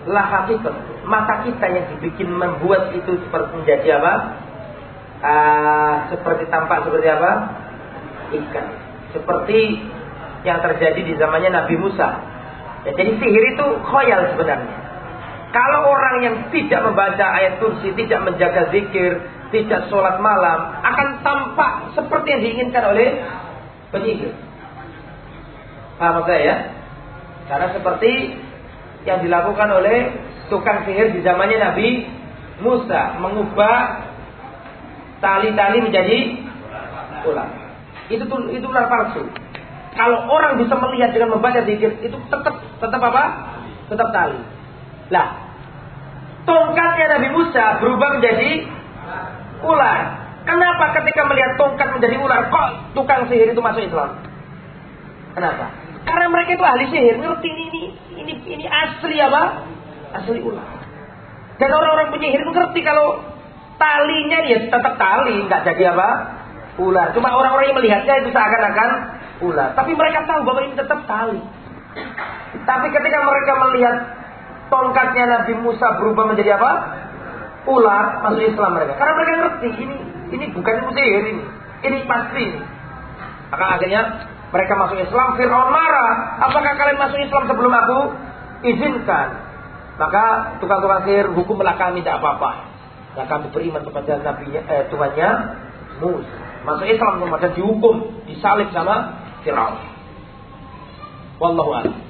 la haqiqat. Mata kita yang dibikin membuat itu seperti menjadi apa? Seperti tampak seperti apa? Ikan. Seperti yang terjadi di zamannya Nabi Musa. Ya, jadi sihir itu khayal sebenarnya. Kalau orang yang tidak membaca ayat kursi, tidak menjaga zikir, tidak sholat malam, akan tampak seperti yang diinginkan oleh penyihir. Paham saya ya? Karena seperti yang dilakukan oleh tukang sihir di zamannya Nabi Musa, mengubah tali-tali menjadi ular. Itu ular palsu. Kalau orang bisa melihat dengan membaca zikir, itu tetap apa? Tetap tali. Lah, tongkatnya Nabi Musa berubah menjadi ular. Kenapa ketika melihat tongkat menjadi ular, kok tukang sihir itu masuk Islam? Kenapa? Karena mereka itu ahli sihir, ngerti ini asli apa? Asli ular. Dan orang-orang penyihir itu ngerti kalau talinya ya tetap tali, nggak jadi apa? Ular. Cuma orang-orang yang melihatnya itu seakan-akan ular. Tapi mereka tahu bahwa ini tetap tali. Tapi ketika mereka melihat tongkatnya Nabi Musa berubah menjadi apa? Ular, masuk Islam mereka. Karena mereka ngerti ini bukan sihir ini. Ini pasti. Maka akhirnya mereka masuk Islam. Fir'aun marah. Apakah kalian masuk Islam sebelum aku izinkan? Maka tukang-tukang sihir hukumlah kami tidak apa-apa. Nah, kami beriman kepada Tuhannya Musa. Masuk Islam dan dihukum, disalib sama Fir'aun. Wallahu a'lam.